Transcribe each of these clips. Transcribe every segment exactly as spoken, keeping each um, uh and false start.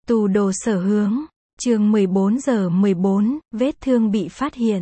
Tù đồ sở hướng, chương mười bốn giờ mười bốn, vết thương bị phát hiện.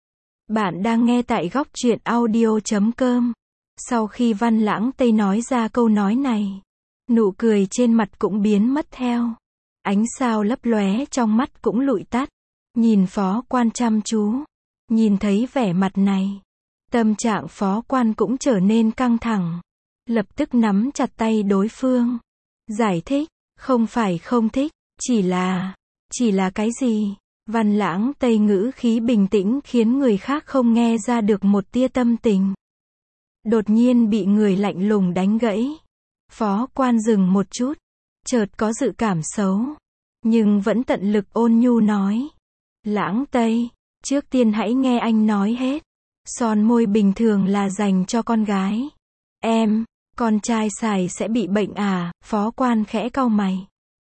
Bạn đang nghe tại góc truyện audio chấm com. Sau khi Văn Lãng Tây nói ra câu nói này, nụ cười trên mặt cũng biến mất theo. Ánh sao lấp lóe trong mắt cũng lụi tắt. Nhìn phó quan chăm chú, nhìn thấy vẻ mặt này, tâm trạng phó quan cũng trở nên căng thẳng. Lập tức nắm chặt tay đối phương. Giải thích, không phải không thích, chỉ là, chỉ là cái gì? Văn Lãng Tây ngữ khí bình tĩnh khiến người khác không nghe ra được một tia tâm tình. Đột nhiên bị người lạnh lùng đánh gãy. Phó quan dừng một chút, chợt có dự cảm xấu, nhưng vẫn tận lực ôn nhu nói. Lãng Tây, trước tiên hãy nghe anh nói hết. Son môi bình thường là dành cho con gái. Em, con trai xài sẽ bị bệnh à? Phó quan khẽ cau mày.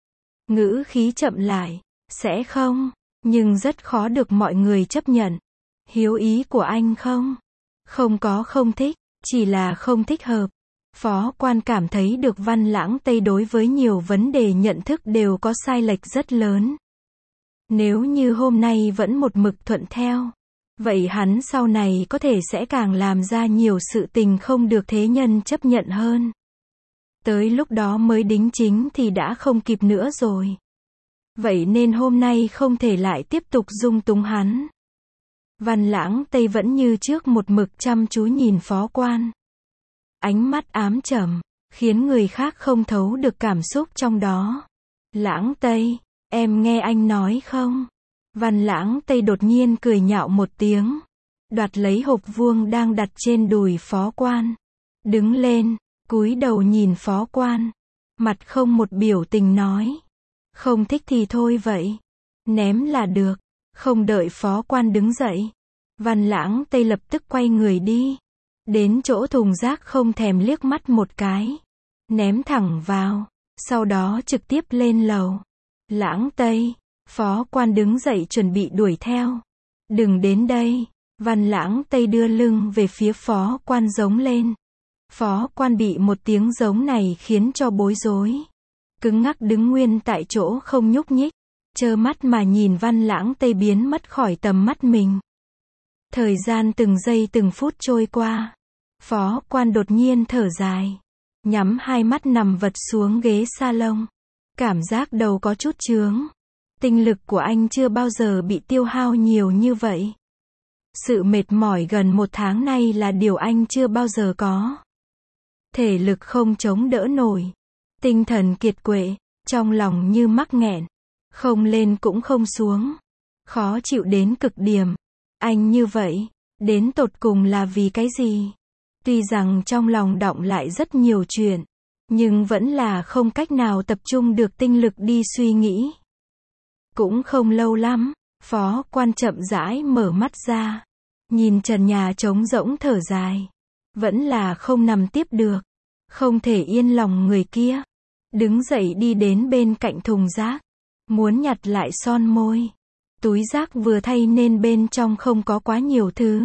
Ngữ khí chậm lại. Sẽ không, nhưng rất khó được mọi người chấp nhận. Hiếu ý của anh không? Không có không thích, chỉ là không thích hợp. Phó quan cảm thấy được Văn Lãng Tây đối với nhiều vấn đề nhận thức đều có sai lệch rất lớn. Nếu như hôm nay vẫn một mực thuận theo, vậy hắn sau này có thể sẽ càng làm ra nhiều sự tình không được thế nhân chấp nhận hơn. Tới lúc đó mới đính chính thì đã không kịp nữa rồi. Vậy nên hôm nay không thể lại tiếp tục dung túng hắn. Văn Lãng Tây vẫn như trước một mực chăm chú nhìn phó quan. Ánh mắt ám trầm, khiến người khác không thấu được cảm xúc trong đó. Lãng Tây, em nghe anh nói không? Văn Lãng Tây đột nhiên cười nhạo một tiếng, đoạt lấy hộp vuông đang đặt trên đùi phó quan. Đứng lên, cúi đầu nhìn phó quan, mặt không một biểu tình nói. Không thích thì thôi vậy. Ném là được. Không đợi phó quan đứng dậy, Văn Lãng Tây lập tức quay người đi. Đến chỗ thùng rác không thèm liếc mắt một cái. Ném thẳng vào. Sau đó trực tiếp lên lầu. Lãng Tây. Phó quan đứng dậy chuẩn bị đuổi theo. Đừng đến đây. Văn Lãng Tây đưa lưng về phía phó quan giống lên. Phó quan bị một tiếng giống này khiến cho bối rối. Cứng ngắc đứng nguyên tại chỗ không nhúc nhích, trơ mắt mà nhìn Văn Lãng Tây biến mất khỏi tầm mắt mình. Thời gian từng giây từng phút trôi qua. Phó quan đột nhiên thở dài, nhắm hai mắt nằm vật xuống ghế salon. Cảm giác đầu có chút chướng. Tinh lực của anh chưa bao giờ bị tiêu hao nhiều như vậy. Sự mệt mỏi gần một tháng nay là điều anh chưa bao giờ có. Thể lực không chống đỡ nổi. Tinh thần kiệt quệ, trong lòng như mắc nghẹn, không lên cũng không xuống, khó chịu đến cực điểm. Anh như vậy, đến tột cùng là vì cái gì? Tuy rằng trong lòng đọng lại rất nhiều chuyện, nhưng vẫn là không cách nào tập trung được tinh lực đi suy nghĩ. Cũng không lâu lắm, phó quan chậm rãi mở mắt ra, nhìn trần nhà trống rỗng thở dài. Vẫn là không nằm tiếp được, không thể yên lòng người kia. Đứng dậy đi đến bên cạnh thùng rác, muốn nhặt lại son môi. Túi rác vừa thay nên bên trong không có quá nhiều thứ.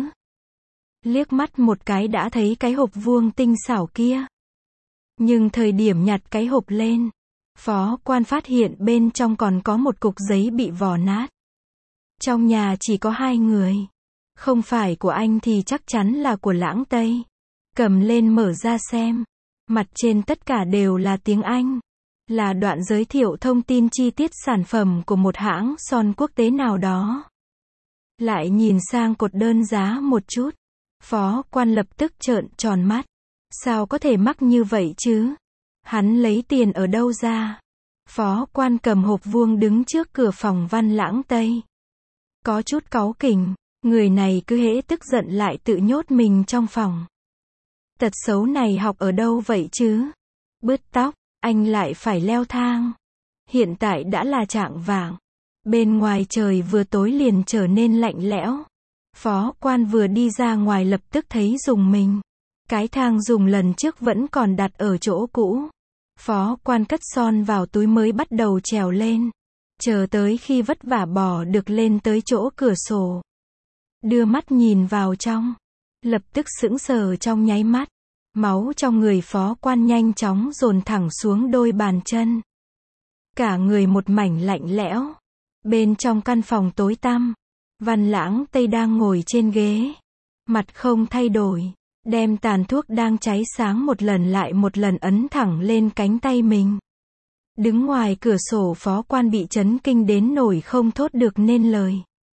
Liếc mắt một cái đã thấy cái hộp vuông tinh xảo kia. Nhưng thời điểm nhặt cái hộp lên, phó quan phát hiện bên trong còn có một cục giấy bị vò nát. Trong nhà chỉ có hai người. Không phải của anh thì chắc chắn là của Lãng Tây. Cầm lên mở ra xem. Mặt trên tất cả đều là tiếng Anh. Là đoạn giới thiệu thông tin chi tiết sản phẩm của một hãng son quốc tế nào đó. Lại nhìn sang cột đơn giá một chút. Phó quan lập tức trợn tròn mắt. Sao có thể mắc như vậy chứ? Hắn lấy tiền ở đâu ra? Phó quan cầm hộp vuông đứng trước cửa phòng Văn Lãng Tây. Có chút cáu kỉnh. Người này cứ hễ tức giận lại tự nhốt mình trong phòng. Tật xấu này học ở đâu vậy chứ? Bứt tóc, anh lại phải leo thang. Hiện tại đã là chạng vạng. Bên ngoài trời vừa tối liền trở nên lạnh lẽo. Phó quan vừa đi ra ngoài lập tức thấy rùng mình. Cái thang dùng lần trước vẫn còn đặt ở chỗ cũ. Phó quan cất son vào túi mới bắt đầu trèo lên. Chờ tới khi vất vả bò được lên tới chỗ cửa sổ. Đưa mắt nhìn vào trong. Lập tức sững sờ trong nháy mắt. Máu trong người phó quan nhanh chóng dồn thẳng xuống đôi bàn chân. cả người một mảnh lạnh lẽo. Bên trong căn phòng tối tăm, Văn Lãng Tây đang ngồi trên ghế, mặt không thay đổi, đem tàn thuốc đang cháy sáng một lần lại một lần ấn thẳng lên cánh tay mình. Đứng ngoài cửa sổ Phó Quan bị chấn kinh đến nổi không thốt được nên lời.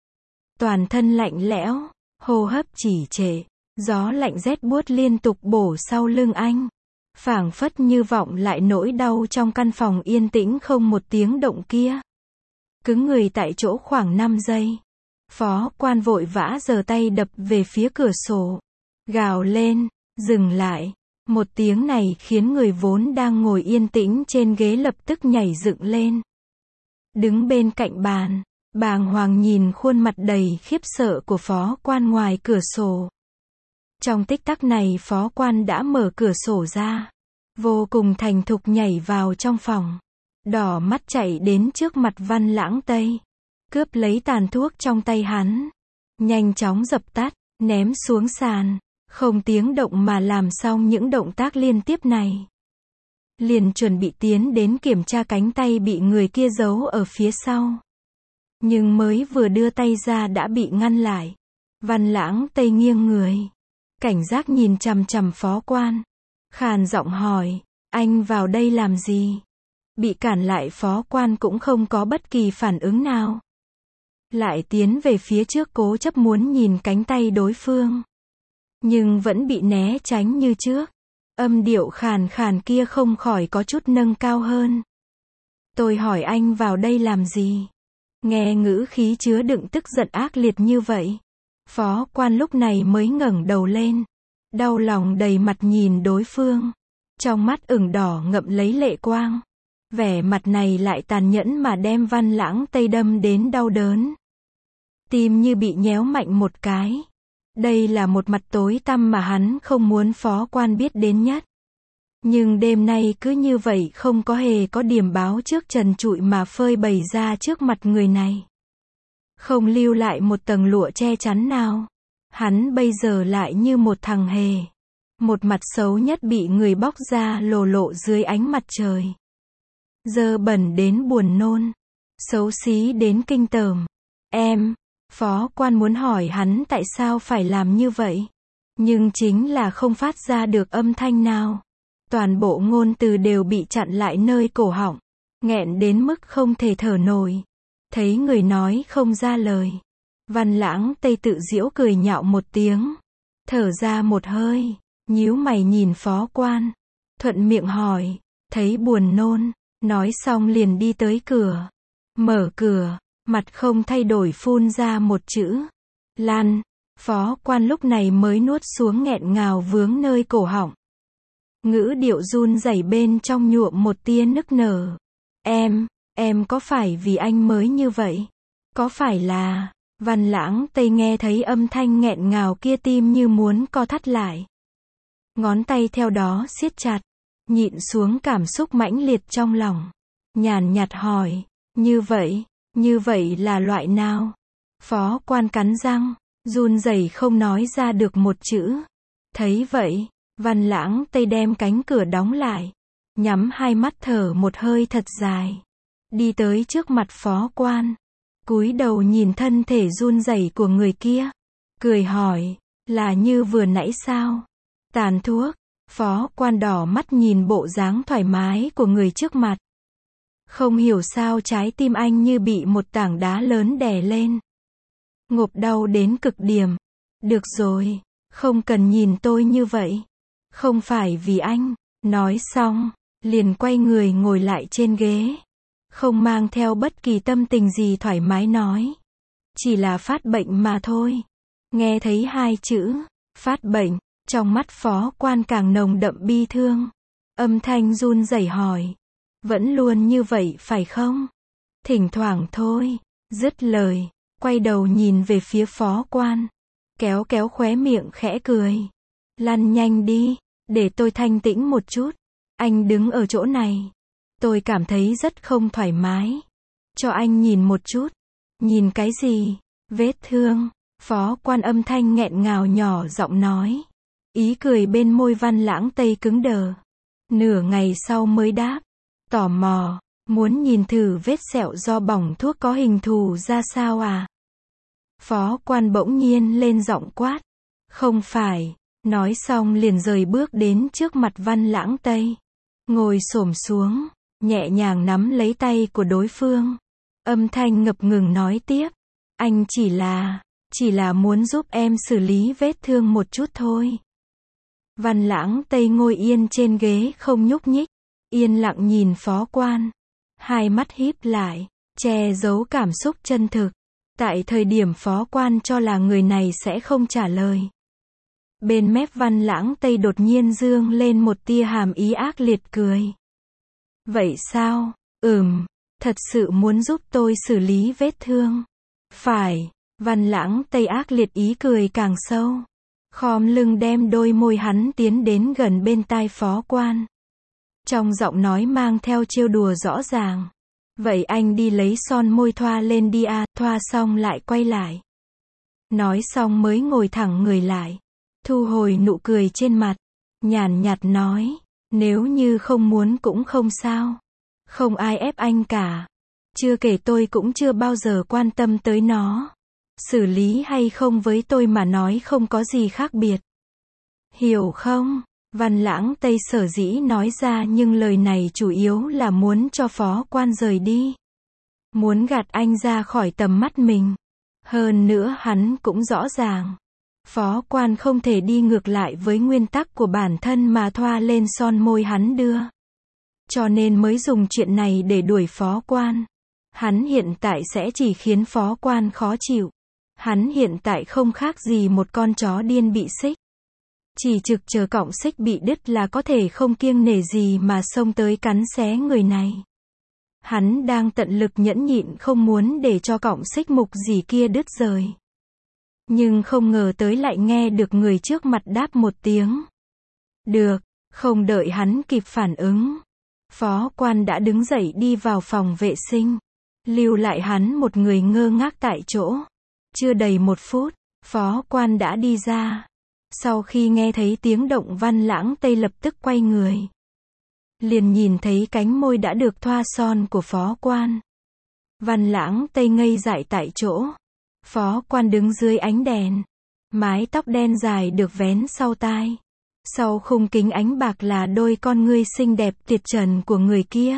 Toàn thân lạnh lẽo, hô hấp trì trệ, gió lạnh rét buốt liên tục bổ sau lưng anh. Phảng phất như vọng lại nỗi đau trong căn phòng yên tĩnh không một tiếng động kia. Cứng người tại chỗ khoảng năm giây. Phó Quan vội vã giơ tay đập về phía cửa sổ. Gào lên, dừng lại. Một tiếng này khiến người vốn đang ngồi yên tĩnh trên ghế lập tức nhảy dựng lên. Đứng bên cạnh bàn, bàng hoàng nhìn khuôn mặt đầy khiếp sợ của Phó Quan ngoài cửa sổ. Trong tích tắc này Phó Quan đã mở cửa sổ ra, vô cùng thành thục nhảy vào trong phòng, đỏ mắt chạy đến trước mặt Văn Lãng Tây, cướp lấy tàn thuốc trong tay hắn, nhanh chóng dập tắt, ném xuống sàn, không tiếng động mà làm xong những động tác liên tiếp này. Liền chuẩn bị tiến đến kiểm tra cánh tay bị người kia giấu ở phía sau. Nhưng mới vừa đưa tay ra đã bị ngăn lại. Văn Lãng Tây nghiêng người, cảnh giác nhìn chằm chằm Phó Quan, khàn giọng hỏi, anh vào đây làm gì? Bị cản lại Phó Quan cũng không có bất kỳ phản ứng nào. Lại tiến về phía trước cố chấp muốn nhìn cánh tay đối phương. Nhưng vẫn bị né tránh như trước. Âm điệu khàn khàn kia không khỏi có chút nâng cao hơn. Tôi hỏi anh vào đây làm gì? Nghe ngữ khí chứa đựng tức giận ác liệt như vậy. Phó Quan lúc này mới ngẩng đầu lên. Đau lòng đầy mặt nhìn đối phương. Trong mắt ửng đỏ ngậm lấy lệ quang. Vẻ mặt này lại tàn nhẫn mà đem Văn Lãng Tây đâm đến đau đớn. Tim như bị nhéo mạnh một cái. Đây là một mặt tối tăm mà hắn không muốn Phó Quan biết đến nhất. Nhưng đêm nay cứ như vậy không có hề có điểm báo trước trần trụi mà phơi bày ra trước mặt người này. Không lưu lại một tầng lụa che chắn nào. Hắn bây giờ lại như một thằng hề. Một mặt xấu nhất bị người bóc ra lồ lộ dưới ánh mặt trời. Dơ bẩn đến buồn nôn. Xấu xí đến kinh tởm. Em, Phó Quan muốn hỏi hắn tại sao phải làm như vậy. Nhưng chính là không phát ra được âm thanh nào. Toàn bộ ngôn từ đều bị chặn lại nơi cổ họng. Nghẹn đến mức không thể thở nổi. Thấy người nói không ra lời. Văn Lãng Tây tự giễu cười nhạo một tiếng. Thở ra một hơi. Nhíu mày nhìn Phó Quan. Thuận miệng hỏi. Thấy buồn nôn. Nói xong liền đi tới cửa. Mở cửa. Mặt không thay đổi phun ra một chữ. Lan. Phó Quan lúc này mới nuốt xuống nghẹn ngào vướng nơi cổ họng. Ngữ điệu run rẩy bên trong nhuộm một tia nức nở. Em, em có phải vì anh mới như vậy? Có phải là... Văn Lãng Tây nghe thấy âm thanh nghẹn ngào kia tim như muốn co thắt lại. Ngón tay theo đó siết chặt. Nhịn xuống cảm xúc mãnh liệt trong lòng. Nhàn nhạt hỏi. Như vậy, như vậy là loại nào? Phó Quan cắn răng, run rẩy không nói ra được một chữ. Thấy vậy, Văn Lãng Tây đem cánh cửa đóng lại. Nhắm hai mắt thở một hơi thật dài. Đi tới trước mặt Phó Quan. Cúi đầu nhìn thân thể run rẩy của người kia. Cười hỏi, là như vừa nãy sao? Tàn thuốc. Phó Quan đỏ mắt nhìn bộ dáng thoải mái của người trước mặt. Không hiểu sao trái tim anh như bị một tảng đá lớn đè lên. Ngộp đau đến cực điểm. Được rồi, không cần nhìn tôi như vậy. Không phải vì anh. Nói xong, liền quay người ngồi lại trên ghế. Không mang theo bất kỳ tâm tình gì thoải mái nói. Chỉ là phát bệnh mà thôi. Nghe thấy hai chữ, phát bệnh, trong mắt Phó Quan càng nồng đậm bi thương. Âm thanh run rẩy hỏi. Vẫn luôn như vậy phải không? Thỉnh thoảng thôi. Dứt lời, quay đầu nhìn về phía Phó Quan. Kéo kéo khóe miệng khẽ cười. Lăn nhanh đi, để tôi thanh tĩnh một chút. Anh đứng ở chỗ này. Tôi cảm thấy rất không thoải mái. Cho anh nhìn một chút. Nhìn cái gì? Vết thương. Phó Quan âm thanh nghẹn ngào nhỏ giọng nói. Ý cười bên môi Văn Lãng Tây cứng đờ. Nửa ngày sau mới đáp. Tò mò. Muốn nhìn thử vết sẹo do bỏng thuốc có hình thù ra sao à? Phó quan bỗng nhiên lên giọng quát. Không phải. Nói xong liền rời bước đến trước mặt Văn Lãng Tây. Ngồi xổm xuống, nhẹ nhàng nắm lấy tay của đối phương. Âm thanh ngập ngừng nói tiếp. Anh chỉ là, chỉ là muốn giúp em xử lý vết thương một chút thôi. Văn Lãng Tây ngồi yên trên ghế không nhúc nhích, yên lặng nhìn phó quan. Hai mắt híp lại, che giấu cảm xúc chân thực. Tại thời điểm phó quan cho là người này sẽ không trả lời. Bên mép Văn Lãng Tây đột nhiên dương lên một tia hàm ý ác liệt cười. Vậy sao? Ừm, thật sự muốn giúp tôi xử lý vết thương. Phải. Văn Lãng Tây ác liệt ý cười càng sâu. Khom lưng đem đôi môi hắn tiến đến gần bên tai phó quan. Trong giọng nói mang theo trêu đùa rõ ràng. Vậy anh đi lấy son môi thoa lên đi à, thoa xong lại quay lại. Nói xong mới ngồi thẳng người lại. Thu hồi nụ cười trên mặt. Nhàn nhạt nói. Nếu như không muốn cũng không sao. Không ai ép anh cả. Chưa kể tôi cũng chưa bao giờ quan tâm tới nó. Xử lý hay không với tôi mà nói không có gì khác biệt. Hiểu không? Văn Lãng Tây sở dĩ nói ra nhưng lời này chủ yếu là muốn cho phó quan rời đi. Muốn gạt anh ra khỏi tầm mắt mình. Hơn nữa hắn cũng rõ ràng. Phó quan không thể đi ngược lại với nguyên tắc của bản thân mà thoa lên son môi hắn đưa. Cho nên mới dùng chuyện này để đuổi phó quan. Hắn hiện tại sẽ chỉ khiến phó quan khó chịu. Hắn hiện tại không khác gì một con chó điên bị xích. Chỉ trực chờ cọng xích bị đứt là có thể không kiêng nể gì mà xông tới cắn xé người này. Hắn đang tận lực nhẫn nhịn không muốn để cho cọng xích mục gì kia đứt rời. Nhưng không ngờ tới lại nghe được người trước mặt đáp một tiếng. Được, không đợi hắn kịp phản ứng. Phó quan đã đứng dậy đi vào phòng vệ sinh. Lưu lại hắn một người ngơ ngác tại chỗ. Chưa đầy một phút, phó quan đã đi ra. Sau khi nghe thấy tiếng động Văn Lãng Tây lập tức quay người. Liền nhìn thấy cánh môi đã được thoa son của phó quan. Văn Lãng Tây ngây dại tại chỗ. Phó quan đứng dưới ánh đèn. Mái tóc đen dài được vén sau tai. Sau khung kính ánh bạc là đôi con ngươi xinh đẹp tuyệt trần của người kia.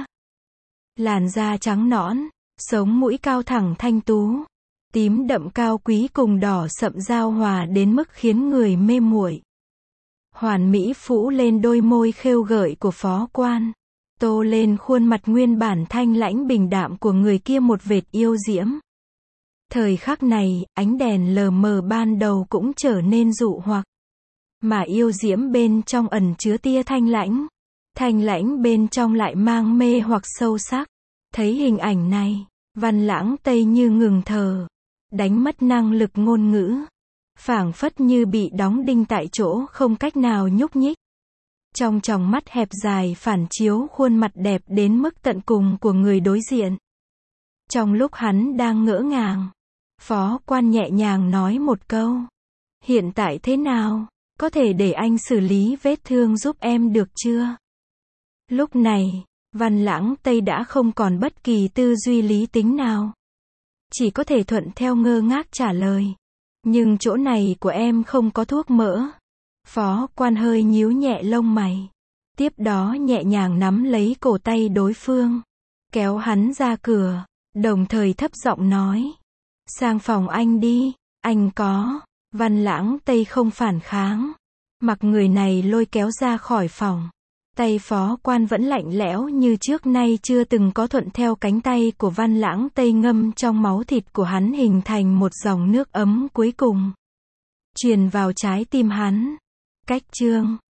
Làn da trắng nõn, sống mũi cao thẳng thanh tú. Tím đậm cao quý cùng đỏ sậm giao hòa đến mức khiến người mê muội. Hoàn mỹ phủ lên đôi môi khêu gợi của phó quan. Tô lên khuôn mặt nguyên bản thanh lãnh bình đạm của người kia một vệt yêu diễm. Thời khắc này, ánh đèn lờ mờ ban đầu cũng trở nên dụ hoặc. Mà yêu diễm bên trong ẩn chứa tia thanh lãnh. Thanh lãnh bên trong lại mang mê hoặc sâu sắc. Thấy hình ảnh này, Văn Lãng Tây như ngừng thở. Đánh mất năng lực ngôn ngữ. Phảng phất như bị đóng đinh tại chỗ không cách nào nhúc nhích. Trong tròng mắt hẹp dài phản chiếu khuôn mặt đẹp đến mức tận cùng của người đối diện. Trong lúc hắn đang ngỡ ngàng, phó quan nhẹ nhàng nói một câu. Hiện tại thế nào? Có thể để anh xử lý vết thương giúp em được chưa? Lúc này, Văn Lãng Tây đã không còn bất kỳ tư duy lý tính nào. Chỉ có thể thuận theo ngơ ngác trả lời. Nhưng chỗ này của em không có thuốc mỡ. Phó quan hơi nhíu nhẹ lông mày. Tiếp đó nhẹ nhàng nắm lấy cổ tay đối phương. Kéo hắn ra cửa. Đồng thời thấp giọng nói. Sang phòng anh đi. Anh có. Văn Lãng Tây không phản kháng. Mặc người này lôi kéo ra khỏi phòng. Tay phó quan vẫn lạnh lẽo như trước nay chưa từng có thuận theo cánh tay của Văn Lãng Tây ngâm trong máu thịt của hắn hình thành một dòng nước ấm cuối cùng. Truyền vào trái tim hắn. Cách chương